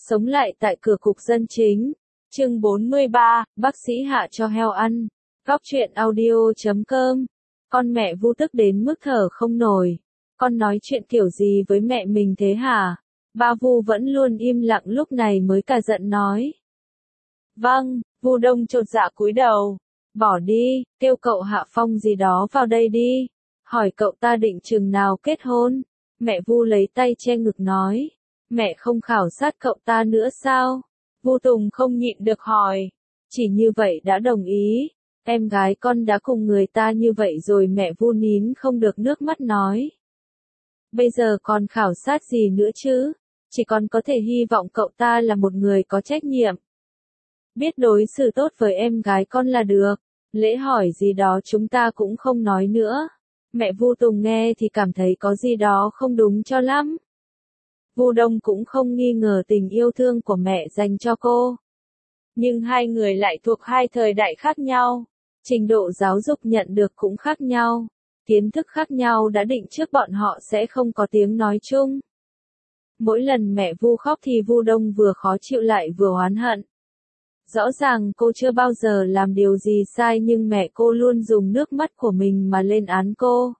Sống lại tại cửa cục dân chính. Chương 43, bác sĩ Hạ cho heo ăn. Góc truyện audio.com. Con mẹ Vu tức đến mức thở không nổi. Con nói chuyện kiểu gì với mẹ mình thế hả? Ba Vu vẫn luôn im lặng, lúc này mới cả giận nói. Vâng. Vu Đông chột dạ cúi đầu. Bỏ đi, kêu cậu Hạ Phong gì đó vào đây đi. Hỏi cậu ta định chừng nào kết hôn. Mẹ Vu lấy tay che ngực nói. Mẹ không khảo sát cậu ta nữa sao? Vu Tùng không nhịn được hỏi. Chỉ như vậy đã đồng ý. Em gái con đã cùng người ta như vậy rồi. Mẹ Vu nín không được nước mắt nói. Bây giờ còn khảo sát gì nữa chứ? Chỉ còn có thể hy vọng cậu ta là một người có trách nhiệm. Biết đối xử tốt với em gái con là được. Lễ hỏi gì đó chúng ta cũng không nói nữa. Mẹ Vu Tùng nghe thì cảm thấy có gì đó không đúng cho lắm. Vu Đông cũng không nghi ngờ tình yêu thương của mẹ dành cho cô. Nhưng hai người lại thuộc hai thời đại khác nhau. Trình độ giáo dục nhận được cũng khác nhau. Kiến thức khác nhau đã định trước bọn họ sẽ không có tiếng nói chung. Mỗi lần mẹ Vu khóc thì Vu Đông vừa khó chịu lại vừa oán hận. Rõ ràng cô chưa bao giờ làm điều gì sai nhưng mẹ cô luôn dùng nước mắt của mình mà lên án cô.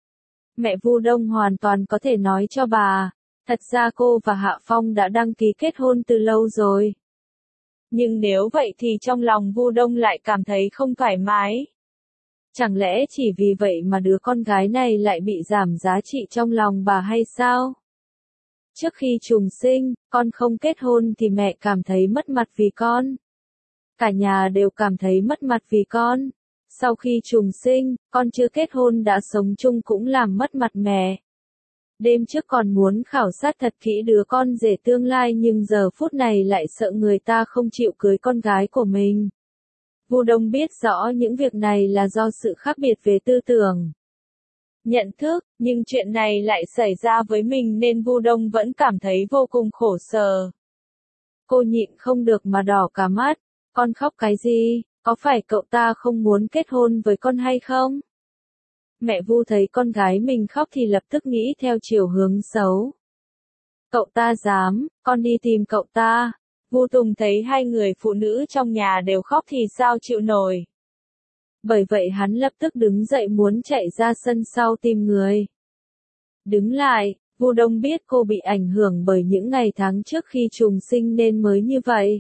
Mẹ Vu Đông hoàn toàn có thể nói cho bà, thật ra cô và Hạ Phong đã đăng ký kết hôn từ lâu rồi. Nhưng nếu vậy thì trong lòng Vu Đông lại cảm thấy không thoải mái. Chẳng lẽ chỉ vì vậy mà đứa con gái này lại bị giảm giá trị trong lòng bà hay sao? Trước khi trùng sinh, con không kết hôn thì mẹ cảm thấy mất mặt vì con. Cả nhà đều cảm thấy mất mặt vì con. Sau khi trùng sinh, con chưa kết hôn đã sống chung cũng làm mất mặt mẹ. Đêm trước còn muốn khảo sát thật kỹ đứa con rể tương lai nhưng giờ phút này lại sợ người ta không chịu cưới con gái của mình. Vu Đông biết rõ những việc này là do sự khác biệt về tư tưởng, nhận thức, nhưng chuyện này lại xảy ra với mình nên Vu Đông vẫn cảm thấy vô cùng khổ sở. Cô nhịn không được mà đỏ cả mắt. Con khóc cái gì? Có phải cậu ta không muốn kết hôn với con hay không? Mẹ Vu thấy con gái mình khóc thì lập tức nghĩ theo chiều hướng xấu. Cậu ta dám, con đi tìm cậu ta. Vu Tùng thấy hai người phụ nữ trong nhà đều khóc thì sao chịu nổi. Bởi vậy hắn lập tức đứng dậy muốn chạy ra sân sau tìm người. Đứng lại, Vu Đông biết cô bị ảnh hưởng bởi những ngày tháng trước khi trùng sinh nên mới như vậy.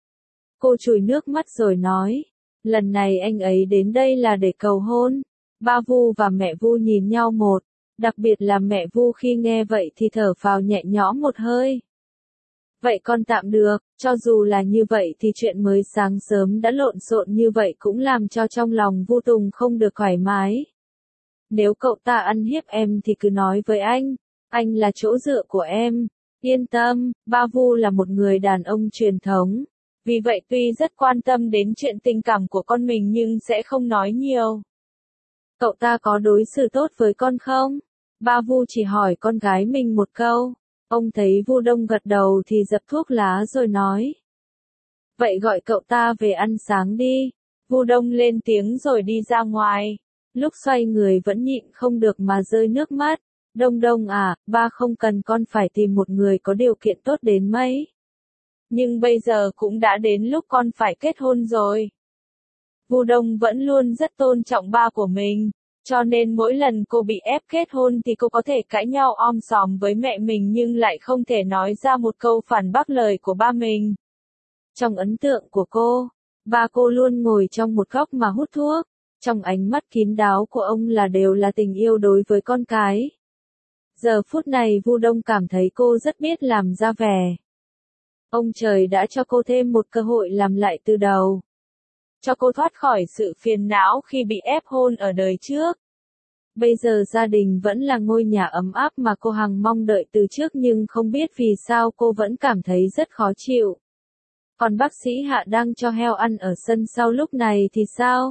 Cô chùi nước mắt rồi nói, lần này anh ấy đến đây là để cầu hôn. Ba Vu và mẹ Vu nhìn nhau một, đặc biệt là mẹ Vu khi nghe vậy thì thở phào nhẹ nhõm một hơi. Vậy con tạm được, cho dù là như vậy thì chuyện mới sáng sớm đã lộn xộn như vậy cũng làm cho trong lòng Vu Tùng không được thoải mái. Nếu cậu ta ăn hiếp em thì cứ nói với anh là chỗ dựa của em. Yên tâm, ba Vu là một người đàn ông truyền thống. Vì vậy tuy rất quan tâm đến chuyện tình cảm của con mình nhưng sẽ không nói nhiều. Cậu ta có đối xử tốt với con không? Ba Vu chỉ hỏi con gái mình một câu. Ông thấy Vu Đông gật đầu thì dập thuốc lá rồi nói. Vậy gọi cậu ta về ăn sáng đi. Vu Đông lên tiếng rồi đi ra ngoài. Lúc xoay người vẫn nhịn không được mà rơi nước mắt. Đông Đông à, ba không cần con phải tìm một người có điều kiện tốt đến mấy. Nhưng bây giờ cũng đã đến lúc con phải kết hôn rồi. Vu Đông vẫn luôn rất tôn trọng ba của mình, cho nên mỗi lần cô bị ép kết hôn thì cô có thể cãi nhau om sòm với mẹ mình nhưng lại không thể nói ra một câu phản bác lời của ba mình. Trong ấn tượng của cô, ba cô luôn ngồi trong một góc mà hút thuốc, trong ánh mắt kín đáo của ông đều là tình yêu đối với con cái. Giờ phút này Vu Đông cảm thấy cô rất biết làm ra vẻ. Ông trời đã cho cô thêm một cơ hội làm lại từ đầu. Cho cô thoát khỏi sự phiền não khi bị ép hôn ở đời trước. Bây giờ gia đình vẫn là ngôi nhà ấm áp mà cô hằng mong đợi từ trước nhưng không biết vì sao cô vẫn cảm thấy rất khó chịu. Còn bác sĩ Hạ đang cho heo ăn ở sân sau lúc này thì sao?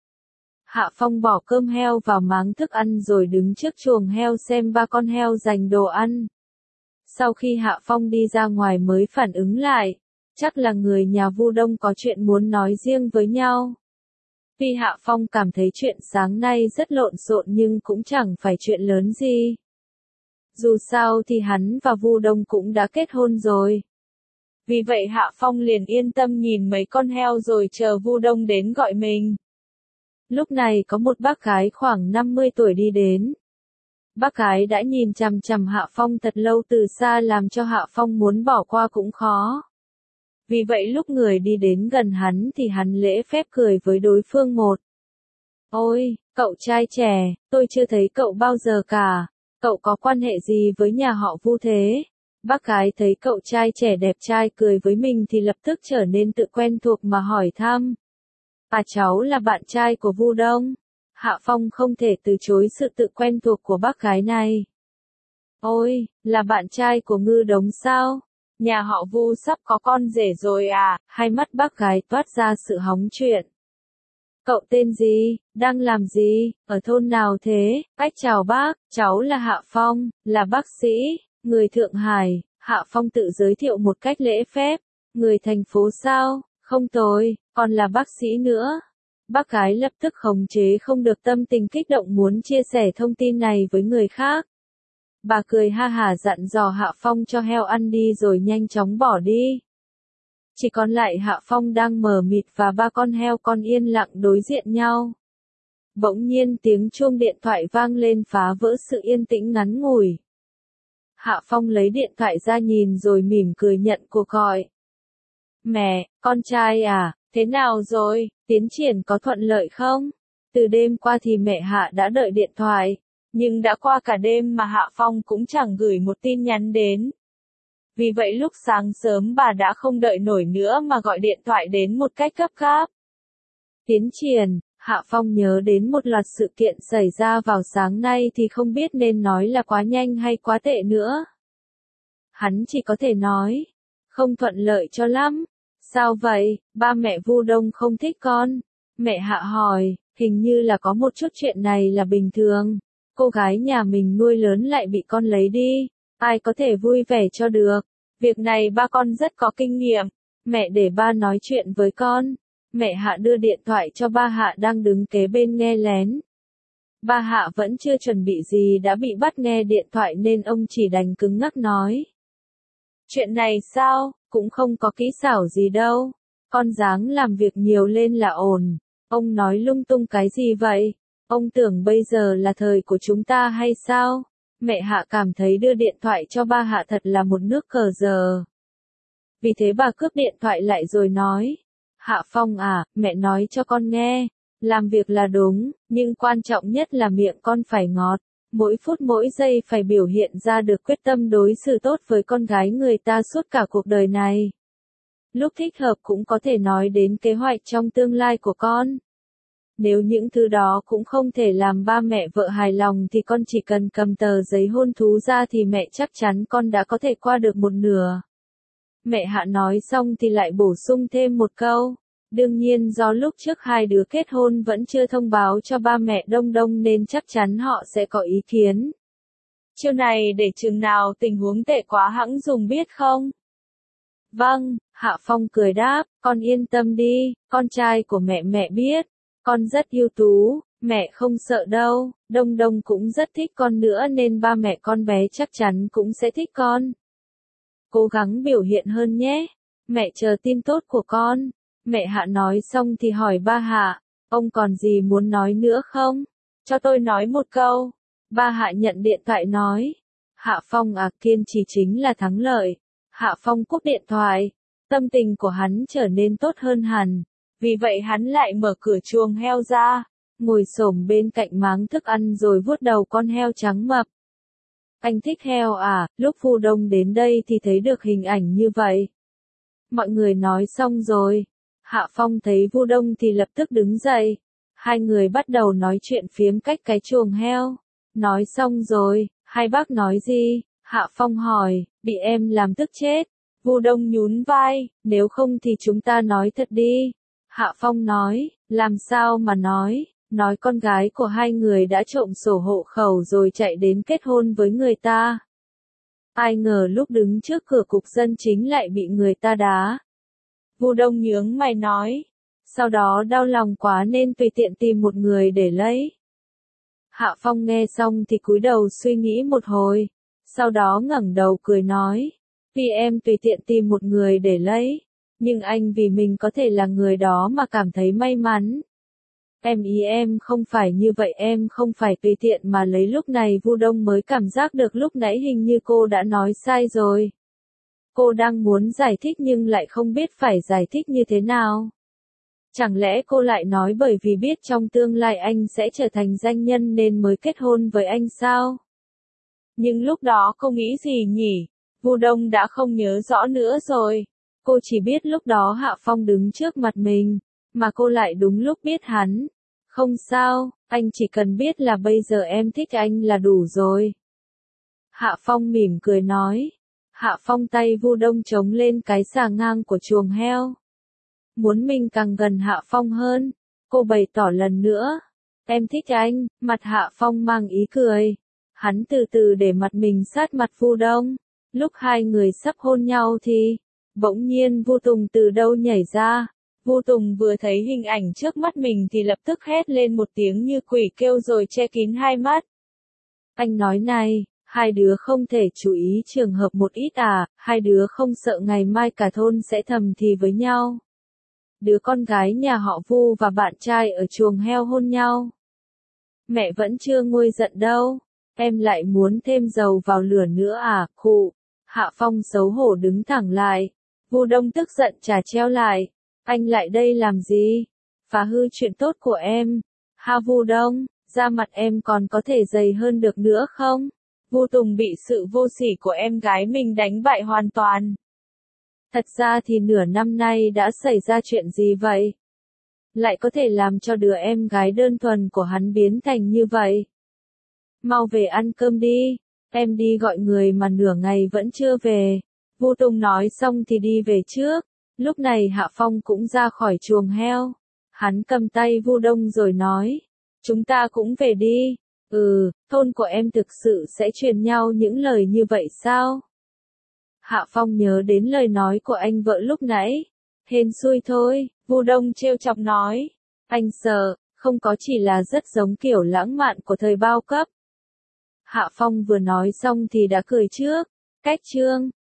Hạ Phong bỏ cơm heo vào máng thức ăn rồi đứng trước chuồng heo xem ba con heo giành đồ ăn. Sau khi Hạ Phong đi ra ngoài mới phản ứng lại, chắc là người nhà Vu Đông có chuyện muốn nói riêng với nhau. Tuy Hạ Phong cảm thấy chuyện sáng nay rất lộn xộn nhưng cũng chẳng phải chuyện lớn gì. Dù sao thì hắn và Vu Đông cũng đã kết hôn rồi. Vì vậy Hạ Phong liền yên tâm nhìn mấy con heo rồi chờ Vu Đông đến gọi mình. Lúc này có một bác gái khoảng 50 tuổi đi đến. Bác gái đã nhìn chằm chằm Hạ Phong thật lâu từ xa làm cho Hạ Phong muốn bỏ qua cũng khó. Vì vậy lúc người đi đến gần hắn thì hắn lễ phép cười với đối phương một. Ôi, cậu trai trẻ, tôi chưa thấy cậu bao giờ cả. Cậu có quan hệ gì với nhà họ Vu thế? Bác gái thấy cậu trai trẻ đẹp trai cười với mình thì lập tức trở nên tự quen thuộc mà hỏi thăm. À, cháu là bạn trai của Vu Đông. Hạ Phong không thể từ chối sự tự quen thuộc của bác gái này. Ôi, là bạn trai của Ngư Đống sao? Nhà họ Vu sắp có con rể rồi à? Hai mắt bác gái toát ra sự hóng chuyện. Cậu tên gì? Đang làm gì? Ở thôn nào thế? Cách chào bác, cháu là Hạ Phong, là bác sĩ, người Thượng Hải. Hạ Phong tự giới thiệu một cách lễ phép. Người thành phố sao? Không tồi, còn là bác sĩ nữa. Bác gái lập tức khống chế không được tâm tình kích động muốn chia sẻ thông tin này với người khác. Bà cười ha hả dặn dò Hạ Phong cho heo ăn đi rồi nhanh chóng bỏ đi. Chỉ còn lại Hạ Phong đang mờ mịt và ba con heo con yên lặng đối diện nhau. Bỗng nhiên tiếng chuông điện thoại vang lên phá vỡ sự yên tĩnh ngắn ngủi. Hạ Phong lấy điện thoại ra nhìn rồi mỉm cười nhận cuộc gọi. Mẹ, con trai à, thế nào rồi, tiến triển có thuận lợi không? Từ đêm qua thì mẹ Hạ đã đợi điện thoại, nhưng đã qua cả đêm mà Hạ Phong cũng chẳng gửi một tin nhắn đến. Vì vậy lúc sáng sớm bà đã không đợi nổi nữa mà gọi điện thoại đến một cách gấp gáp. Tiến triển, Hạ Phong nhớ đến một loạt sự kiện xảy ra vào sáng nay thì không biết nên nói là quá nhanh hay quá tệ nữa. Hắn chỉ có thể nói, không thuận lợi cho lắm. Sao vậy, ba mẹ Vu Đông không thích con? Mẹ Hạ hỏi, hình như là có một chút chuyện này là bình thường. Cô gái nhà mình nuôi lớn lại bị con lấy đi. Ai có thể vui vẻ cho được. Việc này ba con rất có kinh nghiệm. Mẹ để ba nói chuyện với con. Mẹ Hạ đưa điện thoại cho ba Hạ đang đứng kế bên nghe lén. Ba Hạ vẫn chưa chuẩn bị gì đã bị bắt nghe điện thoại nên ông chỉ đành cứng ngắc nói. Chuyện này sao, cũng không có kỹ xảo gì đâu. Con ráng làm việc nhiều lên là ổn. Ông nói lung tung cái gì vậy? Ông tưởng bây giờ là thời của chúng ta hay sao? Mẹ Hạ cảm thấy đưa điện thoại cho ba Hạ thật là một nước cờ giờ. Vì thế bà cướp điện thoại lại rồi nói. Hạ Phong à, mẹ nói cho con nghe. Làm việc là đúng, nhưng quan trọng nhất là miệng con phải ngọt. Mỗi phút mỗi giây phải biểu hiện ra được quyết tâm đối xử tốt với con gái người ta suốt cả cuộc đời này. Lúc thích hợp cũng có thể nói đến kế hoạch trong tương lai của con. Nếu những thứ đó cũng không thể làm ba mẹ vợ hài lòng thì con chỉ cần cầm tờ giấy hôn thú ra thì mẹ chắc chắn con đã có thể qua được một nửa. Mẹ Hạ nói xong thì lại bổ sung thêm một câu. Đương nhiên do lúc trước hai đứa kết hôn vẫn chưa thông báo cho ba mẹ Đông Đông nên chắc chắn họ sẽ có ý kiến. Chiêu này để chừng nào tình huống tệ quá hẵng dùng biết không? Vâng, Hạ Phong cười đáp, con yên tâm đi, con trai của mẹ biết. Con rất ưu tú, mẹ không sợ đâu, Đông Đông cũng rất thích con nữa nên ba mẹ con bé chắc chắn cũng sẽ thích con. Cố gắng biểu hiện hơn nhé, mẹ chờ tin tốt của con. Mẹ Hạ nói xong thì hỏi ba Hạ, ông còn gì muốn nói nữa không? Cho tôi nói một câu. Ba Hạ nhận điện thoại nói. Hạ Phong à, kiên trì chính là thắng lợi. Hạ Phong cúp điện thoại. Tâm tình của hắn trở nên tốt hơn hẳn. Vì vậy hắn lại mở cửa chuồng heo ra. Ngồi xổm bên cạnh máng thức ăn rồi vuốt đầu con heo trắng mập. Anh thích heo à, lúc Vu Đông đến đây thì thấy được hình ảnh như vậy. Mọi người nói xong rồi. Hạ Phong thấy Vu Đông thì lập tức đứng dậy. Hai người bắt đầu nói chuyện phiếm cách cái chuồng heo. Nói xong rồi, hai bác nói gì? Hạ Phong hỏi, bị em làm tức chết. Vu Đông nhún vai, nếu không thì chúng ta nói thật đi. Hạ Phong nói, làm sao mà nói con gái của hai người đã trộm sổ hộ khẩu rồi chạy đến kết hôn với người ta. Ai ngờ lúc đứng trước cửa cục dân chính lại bị người ta đá. Vu Đông nhướng mày nói. Sau đó đau lòng quá nên tùy tiện tìm một người để lấy. Hạ Phong nghe xong thì cúi đầu suy nghĩ một hồi. Sau đó ngẩng đầu cười nói. Vì em tùy tiện tìm một người để lấy, nhưng anh vì mình có thể là người đó mà cảm thấy may mắn. Ý em không phải như vậy, em không phải tùy tiện mà lấy. Lúc này Vu Đông mới cảm giác được lúc nãy hình như cô đã nói sai rồi. Cô đang muốn giải thích nhưng lại không biết phải giải thích như thế nào. Chẳng lẽ cô lại nói bởi vì biết trong tương lai anh sẽ trở thành danh nhân nên mới kết hôn với anh sao? Nhưng lúc đó cô nghĩ gì nhỉ? Vu Đông đã không nhớ rõ nữa rồi. Cô chỉ biết lúc đó Hạ Phong đứng trước mặt mình, mà cô lại đúng lúc biết hắn. Không sao, anh chỉ cần biết là bây giờ em thích anh là đủ rồi. Hạ Phong mỉm cười nói. Hạ Phong tay Vu Đông chống lên cái xà ngang của chuồng heo. Muốn mình càng gần Hạ Phong hơn, cô bày tỏ lần nữa. Em thích anh, mặt Hạ Phong mang ý cười. Hắn từ từ để mặt mình sát mặt Vu Đông. Lúc hai người sắp hôn nhau thì, bỗng nhiên Vu Tùng từ đâu nhảy ra. Vu Tùng vừa thấy hình ảnh trước mắt mình thì lập tức hét lên một tiếng như quỷ kêu rồi che kín hai mắt. Anh nói này, hai đứa không thể chú ý trường hợp một ít à, hai đứa không sợ ngày mai cả thôn sẽ thầm thì với nhau. Đứa con gái nhà họ Vu và bạn trai ở chuồng heo hôn nhau. Mẹ vẫn chưa nguôi giận đâu, em lại muốn thêm dầu vào lửa nữa à, khụ. Hạ Phong xấu hổ đứng thẳng lại. Vu Đông tức giận chà treo lại. Anh lại đây làm gì? Phá hư chuyện tốt của em. Ha Vu Đông, da mặt em còn có thể dày hơn được nữa không? Vu Tùng bị sự vô sỉ của em gái mình đánh bại hoàn toàn. Thật ra thì nửa năm nay đã xảy ra chuyện gì vậy? Lại có thể làm cho đứa em gái đơn thuần của hắn biến thành như vậy? Mau về ăn cơm đi, em đi gọi người mà nửa ngày vẫn chưa về. Vu Tùng nói xong thì đi về trước. Lúc này Hạ Phong cũng ra khỏi chuồng heo. Hắn cầm tay Vu Đông rồi nói. Chúng ta cũng về đi. Thôn của em thực sự sẽ truyền nhau những lời như vậy sao? Hạ Phong nhớ đến lời nói của anh vợ lúc nãy. Hên xui thôi, Vu Đông trêu chọc nói. Anh sợ, không có chỉ là rất giống kiểu lãng mạn của thời bao cấp. Hạ Phong vừa nói xong thì đã cười trước. Cách chương